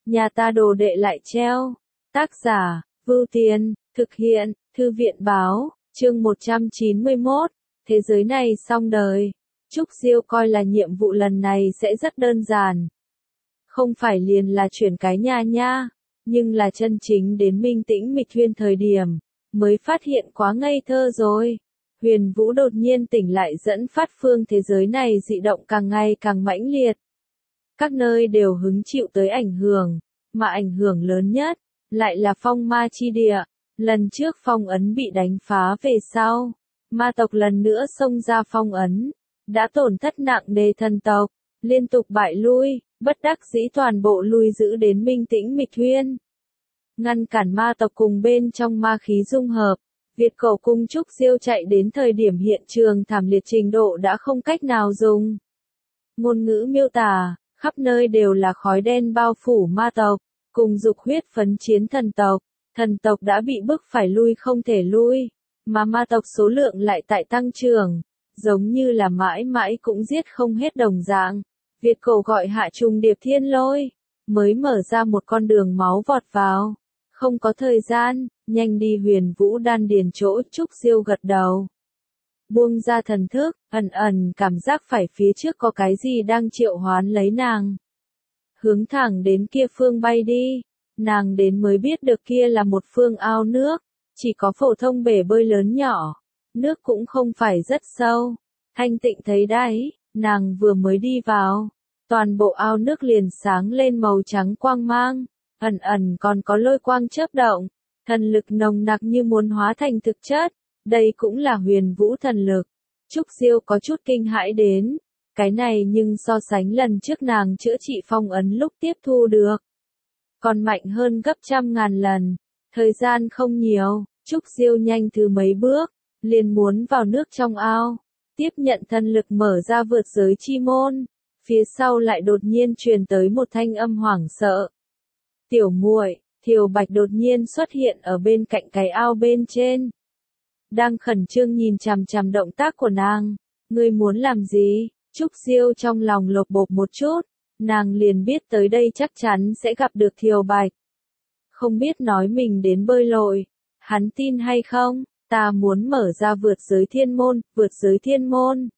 nhà ta đồ đệ lại treo. Tác giả, Vưu Tiên, thực hiện, Thư viện báo, chương 191, thế giới này xong đời. Trúc Diêu coi là nhiệm vụ lần này sẽ rất đơn giản. Không phải liền là chuyển cái nhà nha, nhưng là chân chính đến Minh Tĩnh Mịch Thuyên thời điểm, mới phát hiện quá ngây thơ rồi. Huyền Vũ đột nhiên tỉnh lại dẫn phát phương thế giới này dị động càng ngày càng mãnh liệt. Các nơi đều hứng chịu tới ảnh hưởng, mà ảnh hưởng lớn nhất, lại là phong ma chi địa. Lần trước phong ấn bị đánh phá về sau, ma tộc lần nữa xông ra phong ấn, đã tổn thất nặng nề thần tộc, liên tục bại lui, bất đắc dĩ toàn bộ lui giữ đến Minh Tĩnh Mịch Thuyên. Ngăn cản ma tộc cùng bên trong ma khí dung hợp, Việt Cổ cung Trúc Diêu chạy đến thời điểm hiện trường thảm liệt trình độ đã không cách nào dùng ngôn ngữ miêu tả, khắp nơi đều là khói đen bao phủ ma tộc, cùng dục huyết phấn chiến thần tộc đã bị bức phải lui không thể lui, mà ma tộc số lượng lại tại tăng trưởng, giống như là mãi mãi cũng giết không hết đồng dạng. Việt Cổ gọi hạ trùng điệp thiên lôi, mới mở ra một con đường máu vọt vào. Không có thời gian, nhanh đi. Huyền Vũ đan điền chỗ. Trúc Diêu gật đầu. Buông ra thần thức, ẩn cảm giác phải phía trước có cái gì đang triệu hoán lấy nàng. Hướng thẳng đến kia phương bay đi, nàng đến mới biết được kia là một phương ao nước, chỉ có phổ thông bể bơi lớn nhỏ, nước cũng không phải rất sâu, thanh tịnh thấy đáy, nàng vừa mới đi vào, toàn bộ ao nước liền sáng lên màu trắng quang mang, ẩn còn có lôi quang chớp động, thần lực nồng nặc như muốn hóa thành thực chất, đây cũng là Huyền Vũ thần lực. Trúc Diêu có chút kinh hãi đến, cái này nhưng so sánh lần trước nàng chữa trị phong ấn lúc tiếp thu được, còn mạnh hơn gấp trăm ngàn lần. Thời gian không nhiều, Trúc Diêu nhanh thứ mấy bước, liền muốn vào nước trong ao, tiếp nhận thần lực mở ra vượt giới chi môn, phía sau lại đột nhiên truyền tới một thanh âm hoảng sợ. Tiểu muội, Thiều Bạch đột nhiên xuất hiện ở bên cạnh cái ao bên trên. Đang khẩn trương nhìn chằm chằm động tác của nàng, ngươi muốn làm gì? Trúc Diêu trong lòng lột bột một chút, nàng liền biết tới đây chắc chắn sẽ gặp được Thiều Bạch. Không biết nói mình đến bơi lội, hắn tin hay không? Ta muốn mở ra vượt giới thiên môn.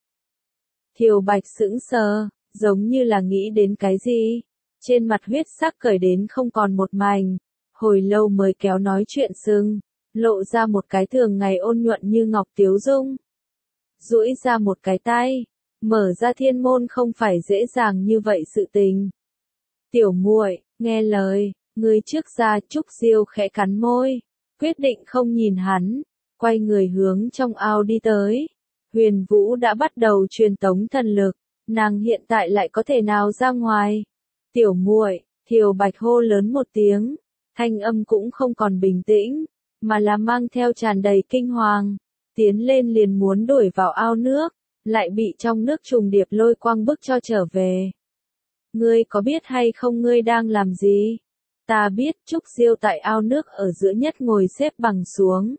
Thiều Bạch sững sờ, giống như là nghĩ đến cái gì. Trên mặt huyết sắc cởi đến không còn một mảnh, hồi lâu mới kéo nói chuyện sưng, lộ ra một cái thường ngày ôn nhuận như ngọc tiếu dung. Duỗi ra một cái tay, mở ra thiên môn không phải dễ dàng như vậy sự tình. Tiểu muội, nghe lời, ngươi trước ra. Trúc Diêu khẽ cắn môi, quyết định không nhìn hắn, quay người hướng trong ao đi tới. Huyền Vũ đã bắt đầu truyền tống thần lực, nàng hiện tại lại có thể nào ra ngoài. Tiểu muội, Thiều Bạch hô lớn một tiếng, thanh âm cũng không còn bình tĩnh, mà là mang theo tràn đầy kinh hoàng, tiến lên liền muốn đuổi vào ao nước, lại bị trong nước trùng điệp lôi quang bức cho trở về. Ngươi có biết hay không ngươi đang làm gì? Ta biết. Trúc Diêu tại ao nước ở giữa nhất ngồi xếp bằng xuống.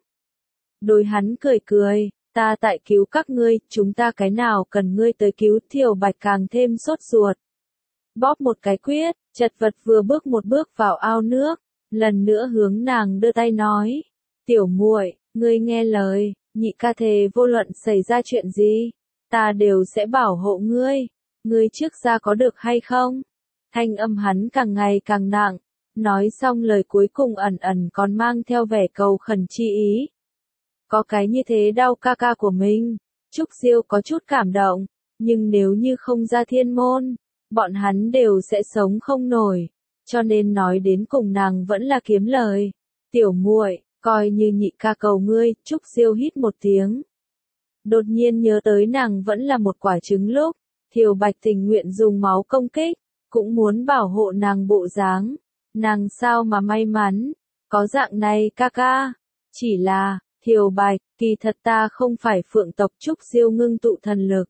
Đối hắn cười, ta tại cứu các ngươi, chúng ta cái nào cần ngươi tới cứu. Thiều Bạch càng thêm sốt ruột. Bóp một cái quyết, chật vật vừa bước một bước vào ao nước, lần nữa hướng nàng đưa tay nói. Tiểu muội, ngươi nghe lời, nhị ca thề vô luận xảy ra chuyện gì, ta đều sẽ bảo hộ ngươi, ngươi trước ra có được hay không? Thanh âm hắn càng ngày càng nặng, nói xong lời cuối cùng ẩn còn mang theo vẻ cầu khẩn chi ý. Có cái như thế đau ca ca của mình, Trúc Diêu có chút cảm động, nhưng nếu như không ra thiên môn, bọn hắn đều sẽ sống không nổi, cho nên nói đến cùng nàng vẫn là kiếm lời. Tiểu muội, coi như nhị ca cầu ngươi. Trúc Diêu hít một tiếng. Đột nhiên nhớ tới nàng vẫn là một quả trứng lúc, Thiều Bạch tình nguyện dùng máu công kích, cũng muốn bảo hộ nàng bộ dáng. Nàng sao mà may mắn, có dạng này ca ca. Chỉ là, Thiều Bạch, kỳ thật ta không phải phượng tộc. Trúc Diêu ngưng tụ thần lực.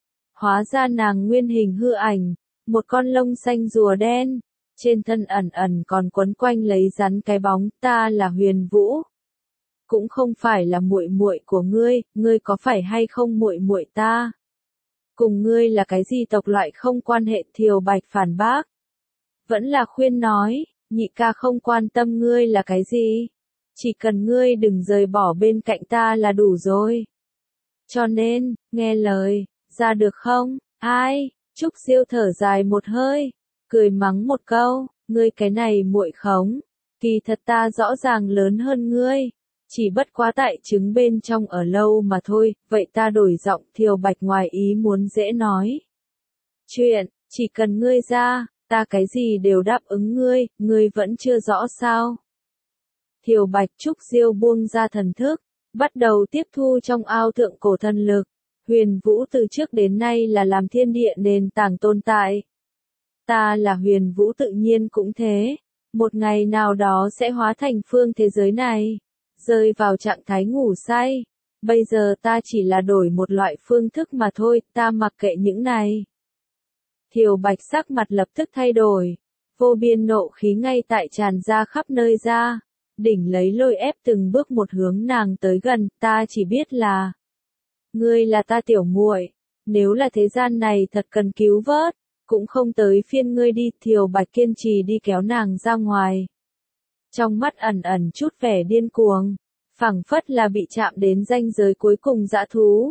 Hóa ra nàng nguyên hình hư ảnh, một con lông xanh rùa đen, trên thân ẩn còn quấn quanh lấy rắn cái bóng. Ta là Huyền Vũ, cũng không phải là muội muội của ngươi, ngươi có phải hay không muội muội ta? Cùng ngươi là cái gì tộc loại không quan hệ. Thiều Bạch phản bác. vẫn là khuyên nói, nhị ca không quan tâm ngươi là cái gì. Chỉ cần ngươi đừng rời bỏ bên cạnh ta là đủ rồi. Cho nên, nghe lời, ra được không? Ai? Trúc Diêu thở dài một hơi, cười mắng một câu, ngươi cái này muội khống, kỳ thật ta rõ ràng lớn hơn ngươi, chỉ bất quá tại trứng bên trong ở lâu mà thôi, vậy ta đổi giọng. Thiều Bạch ngoài ý muốn dễ nói. Chuyện, chỉ cần ngươi ra, ta cái gì đều đáp ứng ngươi vẫn chưa rõ sao? Thiều Bạch. Trúc Diêu buông ra thần thức, bắt đầu tiếp thu trong ao thượng cổ thần lực. Huyền Vũ từ trước đến nay là làm thiên địa nền tảng tồn tại. Ta là Huyền Vũ tự nhiên cũng thế, một ngày nào đó sẽ hóa thành phương thế giới này, rơi vào trạng thái ngủ say. Bây giờ ta chỉ là đổi một loại phương thức mà thôi, ta mặc kệ những này. Thiều Bạch sắc mặt lập tức thay đổi, vô biên nộ khí ngay tại tràn ra khắp nơi ra, đỉnh lấy lôi ép từng bước một hướng nàng tới gần. Ta chỉ biết là, ngươi là ta tiểu muội, nếu là thế gian này thật cần cứu vớt, cũng không tới phiên ngươi đi. Thiều Bạch kiên trì đi kéo nàng ra ngoài. Trong mắt ẩn ẩn chút vẻ điên cuồng, phảng phất là bị chạm đến ranh giới cuối cùng dã thú.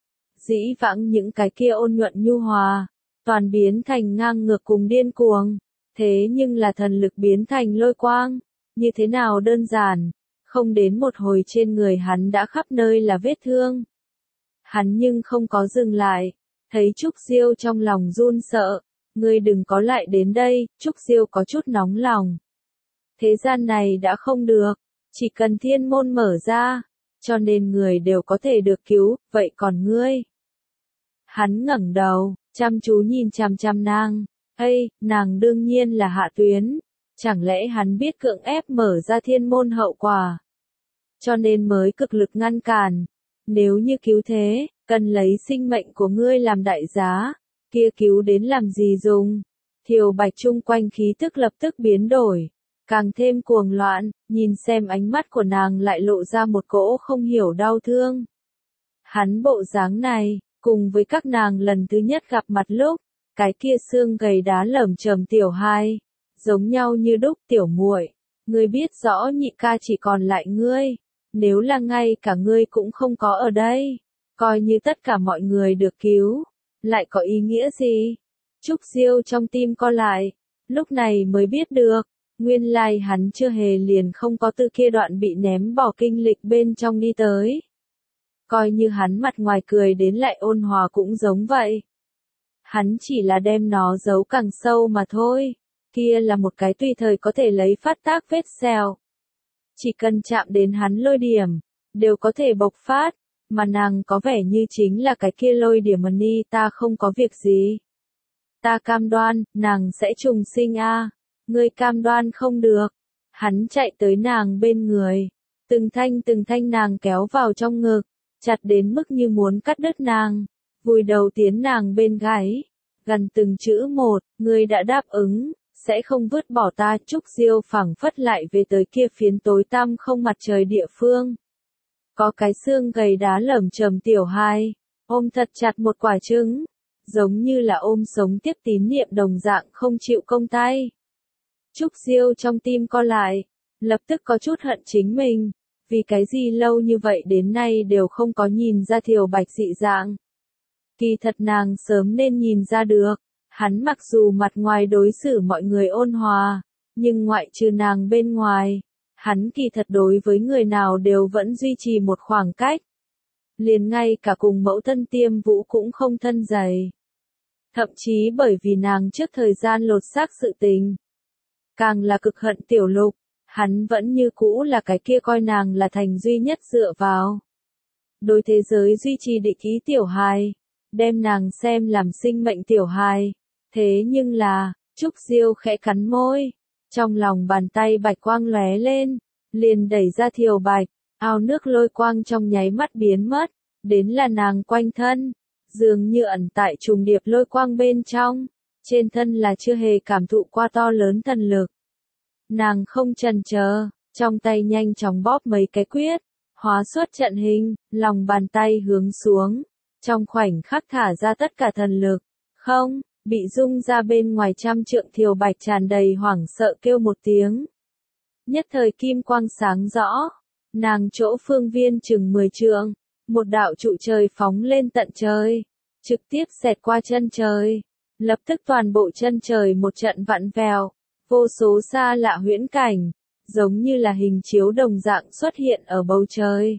Dĩ vãng những cái kia ôn nhuận nhu hòa, toàn biến thành ngang ngược cùng điên cuồng, thế nhưng là thần lực biến thành lôi quang, như thế nào đơn giản, không đến một hồi trên người hắn đã khắp nơi là vết thương. Hắn nhưng không có dừng lại, thấy Trúc Diêu trong lòng run sợ, ngươi đừng có lại đến đây. Trúc Diêu có chút nóng lòng. Thế gian này đã không được, chỉ cần thiên môn mở ra, cho nên người đều có thể được cứu, vậy còn ngươi? Hắn ngẩng đầu, chăm chú nhìn chằm chằm nàng, nàng đương nhiên là Hạ Tuyến, chẳng lẽ hắn biết cưỡng ép mở ra thiên môn hậu quả, cho nên mới cực lực ngăn cản. Nếu như cứu thế, cần lấy sinh mệnh của ngươi làm đại giá, kia cứu đến làm gì dùng? Thiều Bạch chung quanh khí tức lập tức biến đổi, càng thêm cuồng loạn, nhìn xem ánh mắt của nàng lại lộ ra một cỗ không hiểu đau thương. Hắn bộ dáng này, cùng với các nàng lần thứ nhất gặp mặt lúc, cái kia xương gầy đá lởm chởm tiểu hai, giống nhau như đúc. Tiểu muội, ngươi biết rõ nhị ca chỉ còn lại ngươi, nếu là ngay cả ngươi cũng không có ở đây, coi như tất cả mọi người được cứu, lại có ý nghĩa gì? Trúc Diêu trong tim co lại, lúc này mới biết được, nguyên lai hắn chưa hề liền không có từ kia đoạn bị ném bỏ kinh lịch bên trong đi tới. Coi như hắn mặt ngoài cười đến lại ôn hòa cũng giống vậy. Hắn chỉ là đem nó giấu càng sâu mà thôi, kia là một cái tùy thời có thể lấy phát tác vết sẹo. Chỉ cần chạm đến hắn lôi điểm, đều có thể bộc phát, mà nàng có vẻ như chính là cái kia lôi điểm ni. Ta không có việc gì. Ta cam đoan, nàng sẽ trùng sinh a. Ngươi cam đoan không được. Hắn chạy tới nàng bên người, từng thanh nàng kéo vào trong ngực, chặt đến mức như muốn cắt đứt nàng, vùi đầu tiến nàng bên gáy, gần từng chữ một, ngươi đã đáp ứng, sẽ không vứt bỏ ta. Trúc Diêu phảng phất lại về tới kia phiến tối tăm không mặt trời địa phương. Có cái xương gầy đá lởm chởm tiểu hai, ôm thật chặt một quả trứng, giống như là ôm sống tiếp tín niệm đồng dạng không chịu công tay. Trúc Diêu trong tim co lại, lập tức có chút hận chính mình, vì cái gì lâu như vậy đến nay đều không có nhìn ra Thiều Bạch dị dạng. Kỳ thật nàng sớm nên nhìn ra được, hắn mặc dù mặt ngoài đối xử mọi người ôn hòa, nhưng ngoại trừ nàng bên ngoài, hắn kỳ thật đối với người nào đều vẫn duy trì một khoảng cách. Liền ngay cả cùng mẫu thân Tiêm Vũ cũng không thân dày. Thậm chí bởi vì nàng trước thời gian lột xác sự tình, càng là cực hận Tiểu Lục, hắn vẫn như cũ là cái kia coi nàng là thành duy nhất dựa vào. Đối thế giới duy trì địch ý tiểu hài, đem nàng xem làm sinh mệnh tiểu hài. Thế nhưng là, Trúc Diêu khẽ cắn môi, trong lòng bàn tay bạch quang lóe lên, liền đẩy ra Thiều Bạch, ao nước lôi quang trong nháy mắt biến mất, đến là nàng quanh thân, dường như ẩn tại trùng điệp lôi quang bên trong, trên thân là chưa hề cảm thụ qua to lớn thần lực. Nàng không chần chờ, trong tay nhanh chóng bóp mấy cái quyết, hóa xuất trận hình, lòng bàn tay hướng xuống, trong khoảnh khắc thả ra tất cả thần lực. Không, bị rung ra bên ngoài 100 trượng. Thiều Bạch tràn đầy hoảng sợ kêu một tiếng. Nhất thời kim quang sáng rõ, nàng chỗ phương viên chừng 10 trượng, một đạo trụ trời phóng lên tận trời, trực tiếp xẹt qua chân trời, lập tức toàn bộ chân trời một trận vặn vẹo, vô số xa lạ huyễn cảnh, giống như là hình chiếu đồng dạng xuất hiện ở bầu trời.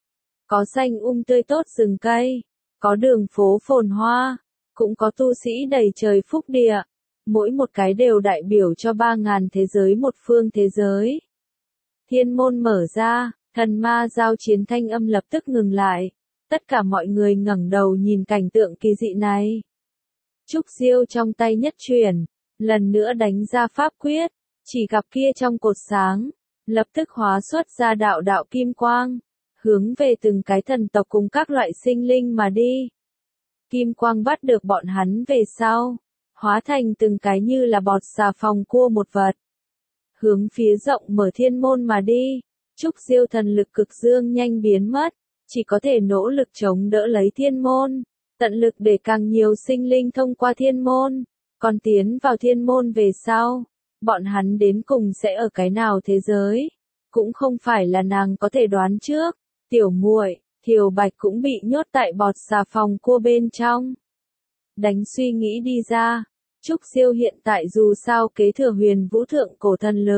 Có xanh tươi tốt rừng cây, có đường phố phồn hoa, cũng có tu sĩ đầy trời phúc địa, mỗi một cái đều đại biểu cho 3.000 thế giới một phương thế giới. Thiên môn mở ra, thần ma giao chiến thanh âm lập tức ngừng lại, tất cả mọi người ngẩng đầu nhìn cảnh tượng kỳ dị này. Trúc Diêu trong tay nhất chuyển, lần nữa đánh ra pháp quyết, chỉ gặp kia trong cột sáng, lập tức hóa xuất ra đạo đạo kim quang, hướng về từng cái thần tộc cùng các loại sinh linh mà đi. Kim quang bắt được bọn hắn về sau, hóa thành từng cái như là bọt xà phòng cua một vật. Hướng phía rộng mở thiên môn mà đi, Trúc Diêu thần lực cực dương nhanh biến mất, chỉ có thể nỗ lực chống đỡ lấy thiên môn, tận lực để càng nhiều sinh linh thông qua thiên môn, còn tiến vào thiên môn về sau, bọn hắn đến cùng sẽ ở cái nào thế giới, cũng không phải là nàng có thể đoán trước. Tiểu muội, Thiều Bạch cũng bị nhốt tại bọt xà phòng cua bên trong. Đánh suy nghĩ đi ra, Trúc Diêu hiện tại dù sao kế thừa huyền vũ thượng cổ thần lực,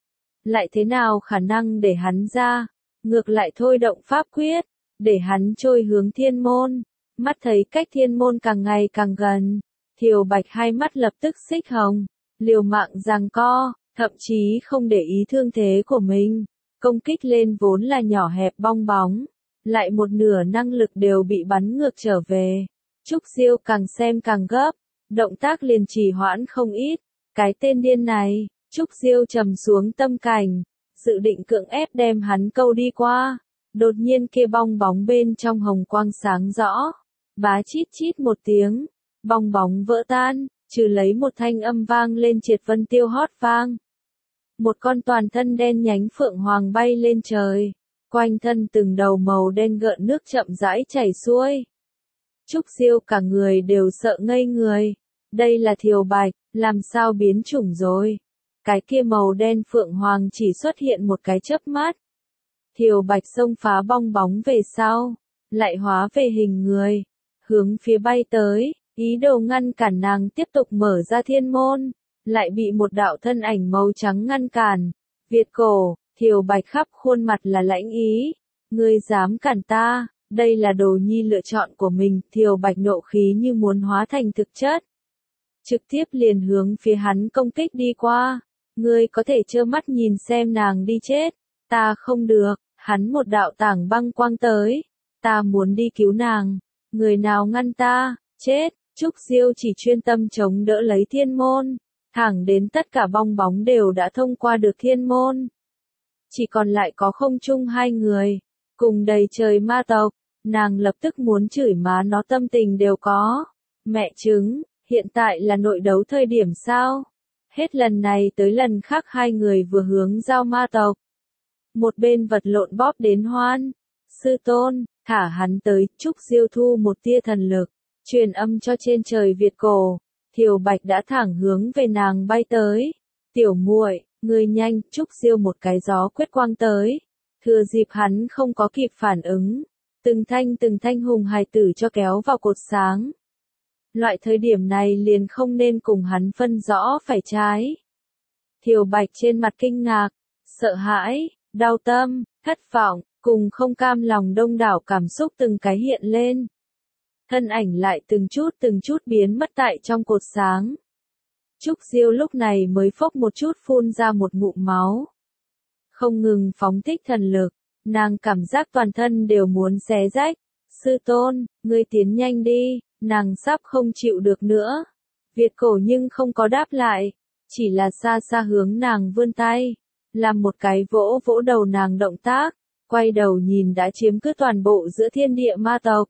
lại thế nào khả năng để hắn ra, ngược lại thôi động pháp quyết, để hắn trôi hướng thiên môn. Mắt thấy cách thiên môn càng ngày càng gần, Thiều Bạch hai mắt lập tức xích hồng, liều mạng giằng co, thậm chí không để ý thương thế của mình, công kích lên vốn là nhỏ hẹp bong bóng, lại một nửa năng lực đều bị bắn ngược trở về. Trúc Diêu càng xem càng gấp, động tác liền trì hoãn không ít, cái tên điên này. Trúc Diêu trầm xuống tâm cảnh, dự định cưỡng ép đem hắn câu đi qua. Đột nhiên kia bong bóng bên trong hồng quang sáng rõ, bá chít chít một tiếng, bong bóng vỡ tan, trừ lấy một thanh âm vang lên triệt vân tiêu hót vang. Một con toàn thân đen nhánh phượng hoàng bay lên trời, quanh thân từng đầu màu đen gợn nước chậm rãi chảy xuôi. Trúc Diêu cả người đều sợ ngây người, đây là Thiều Bạch, làm sao biến chủng rồi? Cái kia màu đen phượng hoàng chỉ xuất hiện một cái chớp mắt. Thiều Bạch xông phá bong bóng về sau, lại hóa về hình người, hướng phía bay tới, ý đồ ngăn cản nàng tiếp tục mở ra thiên môn, lại bị một đạo thân ảnh màu trắng ngăn cản. Việt cổ, Thiều Bạch khắp khuôn mặt là lãnh ý, ngươi dám cản ta, đây là đồ nhi lựa chọn của mình. Thiều Bạch nộ khí như muốn hóa thành thực chất, trực tiếp liền hướng phía hắn công kích đi qua. Ngươi có thể trơ mắt nhìn xem nàng đi chết, ta không được. Hắn một đạo tảng băng quang tới, ta muốn đi cứu nàng, người nào ngăn ta, chết. Trúc Diêu chỉ chuyên tâm chống đỡ lấy thiên môn, thẳng đến tất cả bong bóng đều đã thông qua được thiên môn. Chỉ còn lại có không trung hai người, cùng đầy trời ma tộc, nàng lập tức muốn chửi má nó, tâm tình đều có. Mẹ chứng, hiện tại là nội đấu thời điểm sao? Hết lần này tới lần khác hai người vừa hướng giao ma tộc. Một bên vật lộn bóp đến hoan. Sư tôn, thả hắn tới. Trúc Diêu thu một tia thần lực, truyền âm cho trên trời Việt cổ. Thiều Bạch đã thẳng hướng về nàng bay tới. Tiểu muội, ngươi nhanh. Trúc Diêu một cái gió quyết quang tới, thừa dịp hắn không có kịp phản ứng, từng thanh hùng hài tử cho kéo vào cột sáng. Loại thời điểm này liền không nên cùng hắn phân rõ phải trái. Thiều Bạch trên mặt kinh ngạc, sợ hãi, đau tâm, thất vọng, cùng không cam lòng đông đảo cảm xúc từng cái hiện lên. Thân ảnh lại từng chút biến mất tại trong cột sáng. Trúc Diêu lúc này mới phốc một chút phun ra một ngụm máu. Không ngừng phóng thích thần lực, nàng cảm giác toàn thân đều muốn xé rách. Sư tôn, ngươi tiến nhanh đi, nàng sắp không chịu được nữa. Việt cổ nhưng không có đáp lại, chỉ là xa xa hướng nàng vươn tay, làm một cái vỗ vỗ đầu nàng động tác, quay đầu nhìn đã chiếm cứ toàn bộ giữa thiên địa ma tộc.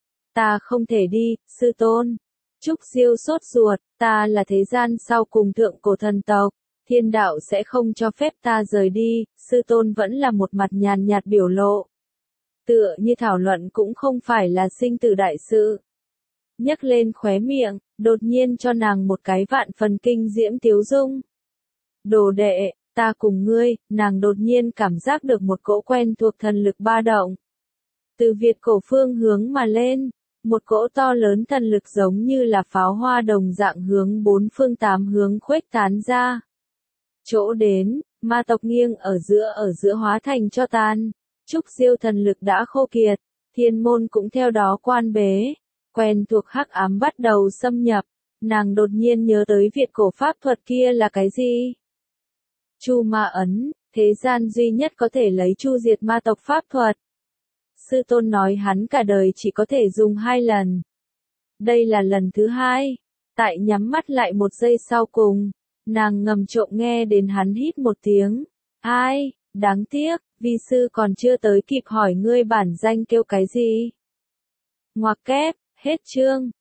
Ta không thể đi, sư tôn. Trúc Diêu sốt ruột, ta là thế gian sau cùng thượng cổ thần tộc, thiên đạo sẽ không cho phép ta rời đi. Sư tôn vẫn là một mặt nhàn nhạt biểu lộ, tựa như thảo luận cũng không phải là sinh tử đại sự. nhấc lên khóe miệng, đột nhiên cho nàng một cái vạn phần kinh diễm tiếu dung. Đồ đệ, ta cùng ngươi, nàng đột nhiên cảm giác được một cỗ quen thuộc thần lực ba động. Từ Việt cổ phương hướng mà lên, một cỗ to lớn thần lực giống như là pháo hoa đồng dạng hướng bốn phương tám hướng khuếch tán ra. Chỗ đến, ma tộc nghiêng ở giữa hóa thành cho tàn. Trúc Diêu thần lực đã khô kiệt, thiên môn cũng theo đó quan bế. Quen thuộc hắc ám bắt đầu xâm nhập, nàng đột nhiên nhớ tới Việt cổ pháp thuật kia là cái gì? Chu Ma ấn, thế gian duy nhất có thể lấy chu diệt ma tộc pháp thuật. Sư tôn nói hắn cả đời chỉ có thể dùng 2 lần. Đây là lần thứ 2. Tại nhắm mắt lại một giây sau cùng, nàng ngầm trộm nghe đến hắn hít một tiếng. Ai, đáng tiếc, vi sư còn chưa tới kịp hỏi ngươi bản danh kêu cái gì. Ngoặc kép, hết chương.